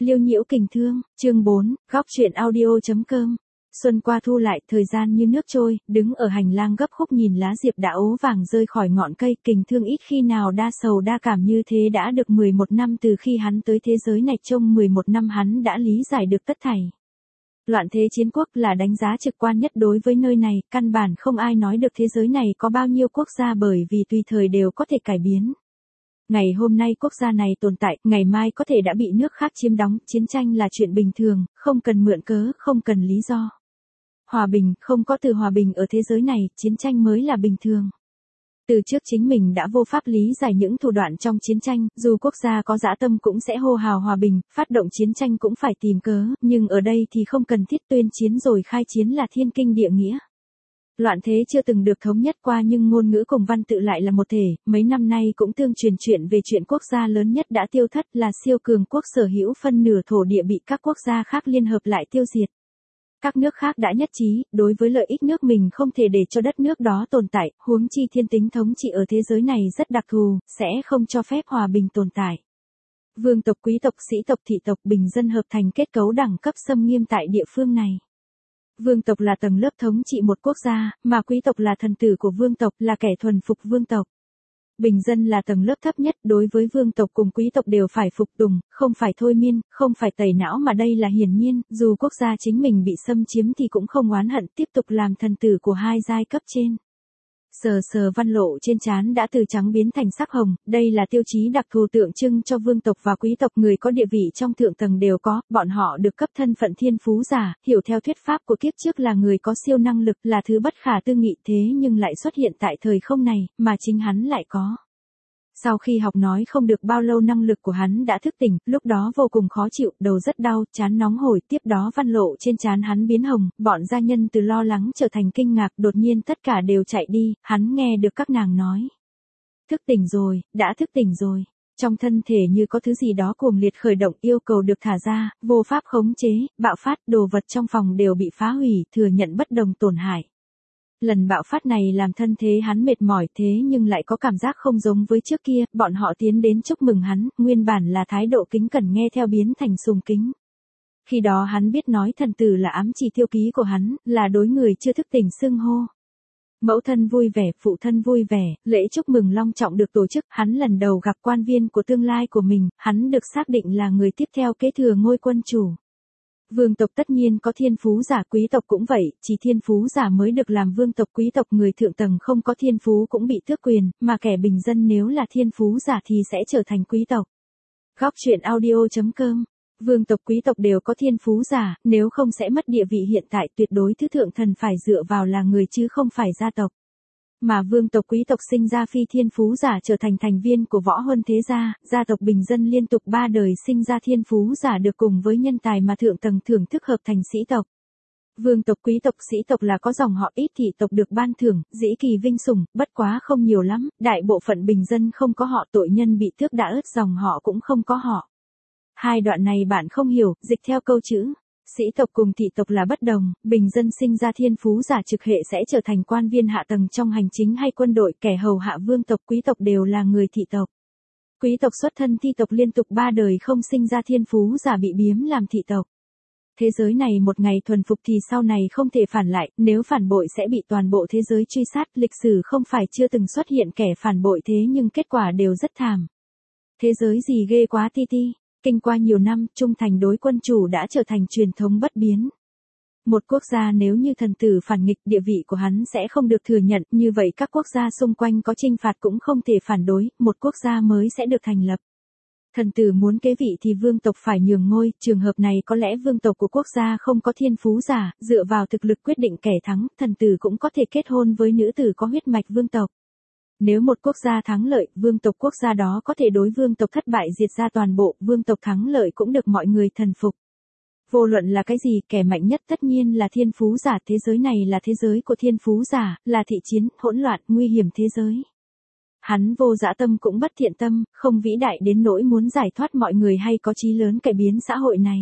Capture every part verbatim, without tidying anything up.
Liêu nhiễu kình thương, chương bốn, góc truyện audio.com. Xuân qua thu lại, thời gian như nước trôi, đứng ở hành lang gấp khúc nhìn lá diệp đã ố vàng rơi khỏi ngọn cây, kình thương ít khi nào đa sầu đa cảm như thế. Đã được mười một năm từ khi hắn tới thế giới này, trong mười một năm hắn đã lý giải được tất thảy. Loạn thế chiến quốc là đánh giá trực quan nhất đối với nơi này, căn bản không ai nói được thế giới này có bao nhiêu quốc gia, bởi vì tùy thời đều có thể cải biến. Ngày hôm nay quốc gia này tồn tại, ngày mai có thể đã bị nước khác chiếm đóng, chiến tranh là chuyện bình thường, không cần mượn cớ, không cần lý do. Hòa bình, không có từ hòa bình ở thế giới này, chiến tranh mới là bình thường. Từ trước chính mình đã vô pháp lý giải những thủ đoạn trong chiến tranh, dù quốc gia có dã tâm cũng sẽ hô hào hòa bình, phát động chiến tranh cũng phải tìm cớ, nhưng ở đây thì không cần thiết tuyên chiến rồi khai chiến là thiên kinh địa nghĩa. Loạn thế chưa từng được thống nhất qua nhưng ngôn ngữ cùng văn tự lại là một thể, mấy năm nay cũng tương truyền chuyện về chuyện quốc gia lớn nhất đã tiêu thất là siêu cường quốc sở hữu phân nửa thổ địa bị các quốc gia khác liên hợp lại tiêu diệt. Các nước khác đã nhất trí, đối với lợi ích nước mình không thể để cho đất nước đó tồn tại, huống chi thiên tính thống trị ở thế giới này rất đặc thù, sẽ không cho phép hòa bình tồn tại. Vương tộc, quý tộc, sĩ tộc, thị tộc, bình dân hợp thành kết cấu đẳng cấp xâm nghiêm tại địa phương này. Vương tộc là tầng lớp thống trị một quốc gia, mà quý tộc là thần tử của vương tộc, là kẻ thuần phục vương tộc. Bình dân là tầng lớp thấp nhất, đối với vương tộc cùng quý tộc đều phải phục tùng, không phải thôi miên, không phải tẩy não, mà đây là hiển nhiên, dù quốc gia chính mình bị xâm chiếm thì cũng không oán hận, tiếp tục làm thần tử của hai giai cấp trên. Sờ sờ văn lộ trên trán đã từ trắng biến thành sắc hồng, đây là tiêu chí đặc thù tượng trưng cho vương tộc và quý tộc, người có địa vị trong thượng tầng đều có, bọn họ được cấp thân phận thiên phú giả, hiểu theo thuyết pháp của kiếp trước là người có siêu năng lực, là thứ bất khả tư nghị, thế nhưng lại xuất hiện tại thời không này, mà chính hắn lại có. Sau khi học nói không được bao lâu năng lực của hắn đã thức tỉnh, lúc đó vô cùng khó chịu, đầu rất đau, trán nóng hổi, tiếp đó văn lộ trên trán hắn biến hồng, bọn gia nhân từ lo lắng trở thành kinh ngạc, đột nhiên tất cả đều chạy đi, hắn nghe được các nàng nói. Thức tỉnh rồi, đã thức tỉnh rồi. Trong thân thể như có thứ gì đó cuồng liệt khởi động, yêu cầu được thả ra, vô pháp khống chế, bạo phát, đồ vật trong phòng đều bị phá hủy, thừa nhận bất đồng tổn hại. Lần bạo phát này làm thân thế hắn mệt mỏi, thế nhưng lại có cảm giác không giống với trước kia, bọn họ tiến đến chúc mừng hắn, nguyên bản là thái độ kính cẩn nghe theo biến thành sùng kính. Khi đó hắn biết nói thần tử là ám chỉ tiêu ký của hắn, là đối người chưa thức tỉnh xưng hô. Mẫu thân vui vẻ, phụ thân vui vẻ, lễ chúc mừng long trọng được tổ chức, hắn lần đầu gặp quan viên của tương lai của mình, hắn được xác định là người tiếp theo kế thừa ngôi quân chủ. Vương tộc tất nhiên có thiên phú giả, quý tộc cũng vậy, chỉ thiên phú giả mới được làm vương tộc, quý tộc người thượng tầng không có thiên phú cũng bị tước quyền, mà kẻ bình dân nếu là thiên phú giả thì sẽ trở thành quý tộc. Góc truyện audio.com. Vương tộc, quý tộc đều có thiên phú giả, nếu không sẽ mất địa vị hiện tại, tuyệt đối thứ thượng thần phải dựa vào là người chứ không phải gia tộc. Mà vương tộc, quý tộc sinh ra phi thiên phú giả trở thành thành viên của võ huân thế gia, gia tộc bình dân liên tục ba đời sinh ra thiên phú giả được cùng với nhân tài mà thượng tầng thưởng thức hợp thành sĩ tộc. Vương tộc, quý tộc, sĩ tộc là có dòng họ ít, thị tộc được ban thưởng, dĩ kỳ vinh sủng, bất quá không nhiều lắm, đại bộ phận bình dân không có họ, tội nhân bị tước đã ướt dòng họ cũng không có họ. Hai đoạn này bạn không hiểu, dịch theo câu chữ. Sĩ tộc cùng thị tộc là bất đồng, bình dân sinh ra thiên phú giả trực hệ sẽ trở thành quan viên hạ tầng trong hành chính hay quân đội, kẻ hầu hạ vương tộc, quý tộc đều là người thị tộc. Quý tộc xuất thân thi tộc liên tục ba đời không sinh ra thiên phú giả bị biếm làm thị tộc. Thế giới này một ngày thuần phục thì sau này không thể phản lại, nếu phản bội sẽ bị toàn bộ thế giới truy sát, lịch sử không phải chưa từng xuất hiện kẻ phản bội thế nhưng kết quả đều rất thảm. Thế giới gì ghê quá ti ti. Kinh qua nhiều năm, trung thành đối quân chủ đã trở thành truyền thống bất biến. Một quốc gia nếu như thần tử phản nghịch, địa vị của hắn sẽ không được thừa nhận, như vậy các quốc gia xung quanh có chinh phạt cũng không thể phản đối, một quốc gia mới sẽ được thành lập. Thần tử muốn kế vị thì vương tộc phải nhường ngôi, trường hợp này có lẽ vương tộc của quốc gia không có thiên phú giả, dựa vào thực lực quyết định kẻ thắng, thần tử cũng có thể kết hôn với nữ tử có huyết mạch vương tộc. Nếu một quốc gia thắng lợi, vương tộc quốc gia đó có thể đối vương tộc thất bại diệt ra toàn bộ, vương tộc thắng lợi cũng được mọi người thần phục. Vô luận là cái gì, kẻ mạnh nhất tất nhiên là thiên phú giả, thế giới này là thế giới của thiên phú giả, là thị chiến, hỗn loạn, nguy hiểm thế giới. Hắn vô dã tâm cũng bất thiện tâm, không vĩ đại đến nỗi muốn giải thoát mọi người hay có chí lớn cải biến xã hội này.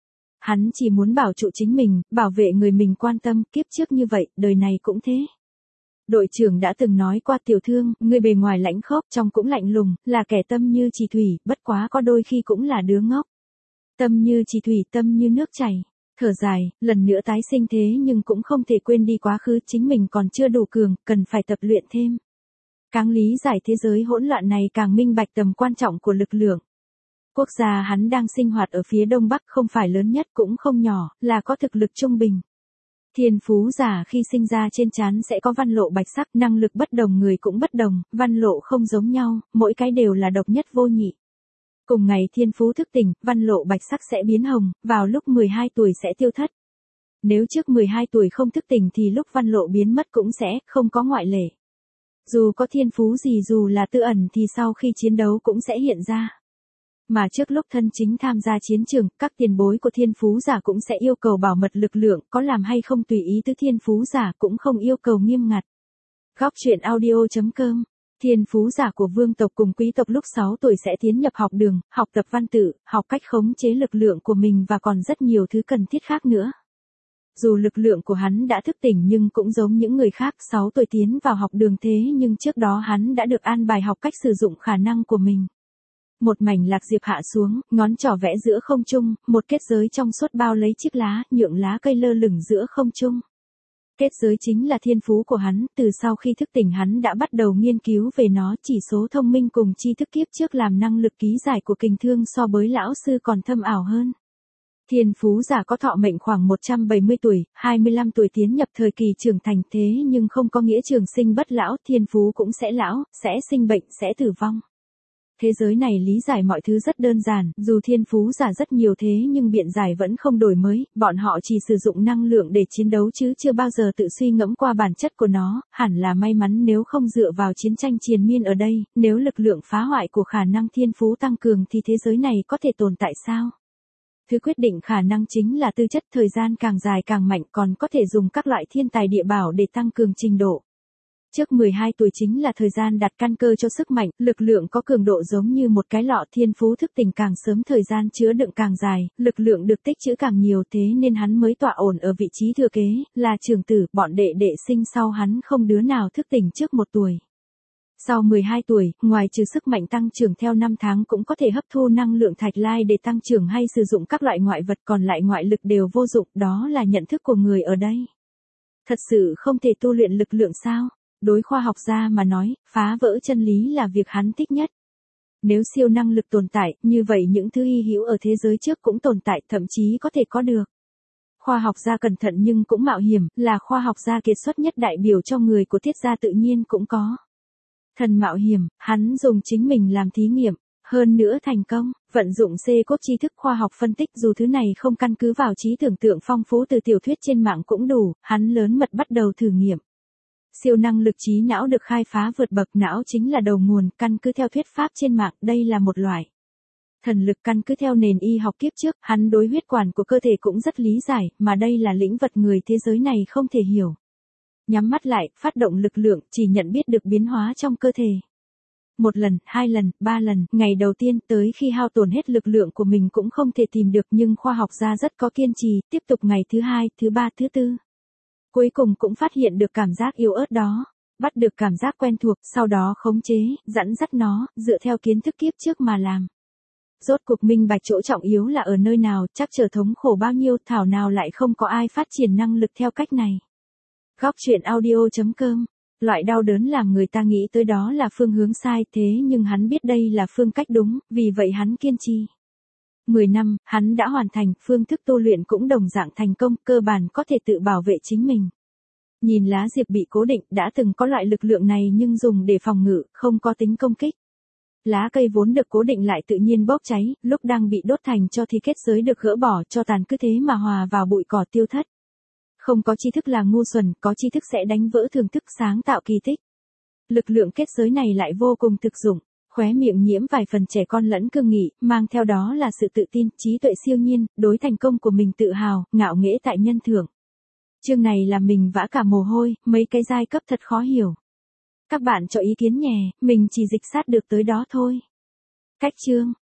Hắn chỉ muốn bảo trụ chính mình, bảo vệ người mình quan tâm, kiếp trước như vậy, đời này cũng thế. Đội trưởng đã từng nói qua tiểu thương, người bề ngoài lãnh khốc, trong cũng lạnh lùng, là kẻ tâm như chỉ thủy, bất quá có đôi khi cũng là đứa ngốc. Tâm như chỉ thủy, tâm như nước chảy. Thở dài, lần nữa tái sinh thế nhưng cũng không thể quên đi quá khứ, chính mình còn chưa đủ cường, cần phải tập luyện thêm. Càng lý giải thế giới hỗn loạn này càng minh bạch tầm quan trọng của lực lượng. Quốc gia hắn đang sinh hoạt ở phía đông bắc không phải lớn nhất cũng không nhỏ, là có thực lực trung bình. Thiên phú giả khi sinh ra trên trán sẽ có văn lộ bạch sắc, năng lực bất đồng người cũng bất đồng, văn lộ không giống nhau, mỗi cái đều là độc nhất vô nhị. Cùng ngày thiên phú thức tỉnh, văn lộ bạch sắc sẽ biến hồng, vào lúc mười hai tuổi sẽ tiêu thất. Nếu trước mười hai tuổi không thức tỉnh thì lúc văn lộ biến mất cũng sẽ, không có ngoại lệ. Dù có thiên phú gì dù là tự ẩn thì sau khi chiến đấu cũng sẽ hiện ra. Mà trước lúc thân chính tham gia chiến trường, các tiền bối của thiên phú giả cũng sẽ yêu cầu bảo mật lực lượng, có làm hay không tùy ý tới thiên phú giả cũng không yêu cầu nghiêm ngặt. Góc truyện audio chấm com. Thiên phú giả của vương tộc cùng quý tộc lúc sáu tuổi sẽ tiến nhập học đường, học tập văn tự, học cách khống chế lực lượng của mình và còn rất nhiều thứ cần thiết khác nữa. Dù lực lượng của hắn đã thức tỉnh nhưng cũng giống những người khác, sáu tuổi tiến vào học đường thế nhưng trước đó hắn đã được an bài học cách sử dụng khả năng của mình. Một mảnh lạc diệp hạ xuống, ngón trỏ vẽ giữa không trung, một kết giới trong suốt bao lấy chiếc lá, nhượng lá cây lơ lửng giữa không trung. Kết giới chính là thiên phú của hắn, từ sau khi thức tỉnh hắn đã bắt đầu nghiên cứu về nó, chỉ số thông minh cùng tri thức kiếp trước làm năng lực ký giải của kình thương so với lão sư còn thâm ảo hơn. Thiên phú giả có thọ mệnh khoảng một trăm bảy mươi tuổi, hai mươi lăm tuổi tiến nhập thời kỳ trưởng thành thế nhưng không có nghĩa trường sinh bất lão, thiên phú cũng sẽ lão, sẽ sinh bệnh, sẽ tử vong. Thế giới này lý giải mọi thứ rất đơn giản, dù thiên phú giả rất nhiều thế nhưng biện giải vẫn không đổi mới, bọn họ chỉ sử dụng năng lượng để chiến đấu chứ chưa bao giờ tự suy ngẫm qua bản chất của nó, hẳn là may mắn nếu không dựa vào chiến tranh triền miên ở đây, nếu lực lượng phá hoại của khả năng thiên phú tăng cường thì thế giới này có thể tồn tại sao? Thứ quyết định khả năng chính là tư chất, thời gian càng dài càng mạnh, còn có thể dùng các loại thiên tài địa bảo để tăng cường trình độ. Trước mười hai tuổi chính là thời gian đặt căn cơ cho sức mạnh, lực lượng có cường độ giống như một cái lọ, thiên phú thức tỉnh càng sớm thời gian chứa đựng càng dài, lực lượng được tích trữ càng nhiều thế nên hắn mới tọa ổn ở vị trí thừa kế, là trưởng tử, bọn đệ đệ sinh sau hắn không đứa nào thức tỉnh trước một tuổi. Sau mười hai tuổi, ngoài trừ sức mạnh tăng trưởng theo năm tháng cũng có thể hấp thu năng lượng thạch lai để tăng trưởng hay sử dụng các loại ngoại vật, còn lại ngoại lực đều vô dụng, đó là nhận thức của người ở đây. Thật sự không thể tu luyện lực lượng sao? Đối khoa học gia mà nói, phá vỡ chân lý là việc hắn thích nhất. Nếu siêu năng lực tồn tại, như vậy những thứ hy hữu ở thế giới trước cũng tồn tại, thậm chí có thể có được. Khoa học gia cẩn thận nhưng cũng mạo hiểm, là khoa học gia kiệt xuất nhất đại biểu cho người của thiết gia tự nhiên cũng có. Thần mạo hiểm, hắn dùng chính mình làm thí nghiệm, hơn nữa thành công, vận dụng C-cốt tri thức khoa học phân tích dù thứ này không căn cứ vào trí tưởng tượng phong phú từ tiểu thuyết trên mạng cũng đủ, hắn lớn mật bắt đầu thử nghiệm. Siêu năng lực trí não được khai phá vượt bậc, não chính là đầu nguồn, căn cứ theo thuyết pháp trên mạng, đây là một loại. Thần lực căn cứ theo nền y học kiếp trước, hắn đối huyết quản của cơ thể cũng rất lý giải, mà đây là lĩnh vực người thế giới này không thể hiểu. Nhắm mắt lại, phát động lực lượng, chỉ nhận biết được biến hóa trong cơ thể. Một lần, hai lần, ba lần, ngày đầu tiên tới khi hao tổn hết lực lượng của mình cũng không thể tìm được nhưng khoa học gia rất có kiên trì, tiếp tục ngày thứ hai, thứ ba, thứ tư. Cuối cùng cũng phát hiện được cảm giác yếu ớt đó, bắt được cảm giác quen thuộc, sau đó khống chế, dẫn dắt nó, dựa theo kiến thức kiếp trước mà làm. Rốt cuộc minh bạch chỗ trọng yếu là ở nơi nào, chắc trở thống khổ bao nhiêu, thảo nào lại không có ai phát triển năng lực theo cách này. Góc truyện audio chấm com. Loại đau đớn làm người ta nghĩ tới đó là phương hướng sai thế nhưng hắn biết đây là phương cách đúng, vì vậy hắn kiên trì. mười năm, hắn đã hoàn thành, phương thức tu luyện cũng đồng dạng thành công, cơ bản có thể tự bảo vệ chính mình. Nhìn lá diệp bị cố định, đã từng có loại lực lượng này nhưng dùng để phòng ngự, không có tính công kích. Lá cây vốn được cố định lại tự nhiên bốc cháy, lúc đang bị đốt thành tro thì kết giới được gỡ bỏ cho tàn cứ thế mà hòa vào bụi cỏ tiêu thất. Không có tri thức là ngu xuẩn, có tri thức sẽ đánh vỡ thường thức sáng tạo kỳ tích. Lực lượng kết giới này lại vô cùng thực dụng, khóe miệng nhiễm vài phần trẻ con lẫn cương nghị, mang theo đó là sự tự tin, trí tuệ siêu nhiên, đối thành công của mình tự hào, ngạo nghễ tại nhân thưởng. Chương này làm mình vã cả mồ hôi, mấy cái giai cấp thật khó hiểu. Các bạn cho ý kiến nhé, mình chỉ dịch sát được tới đó thôi. Cách chương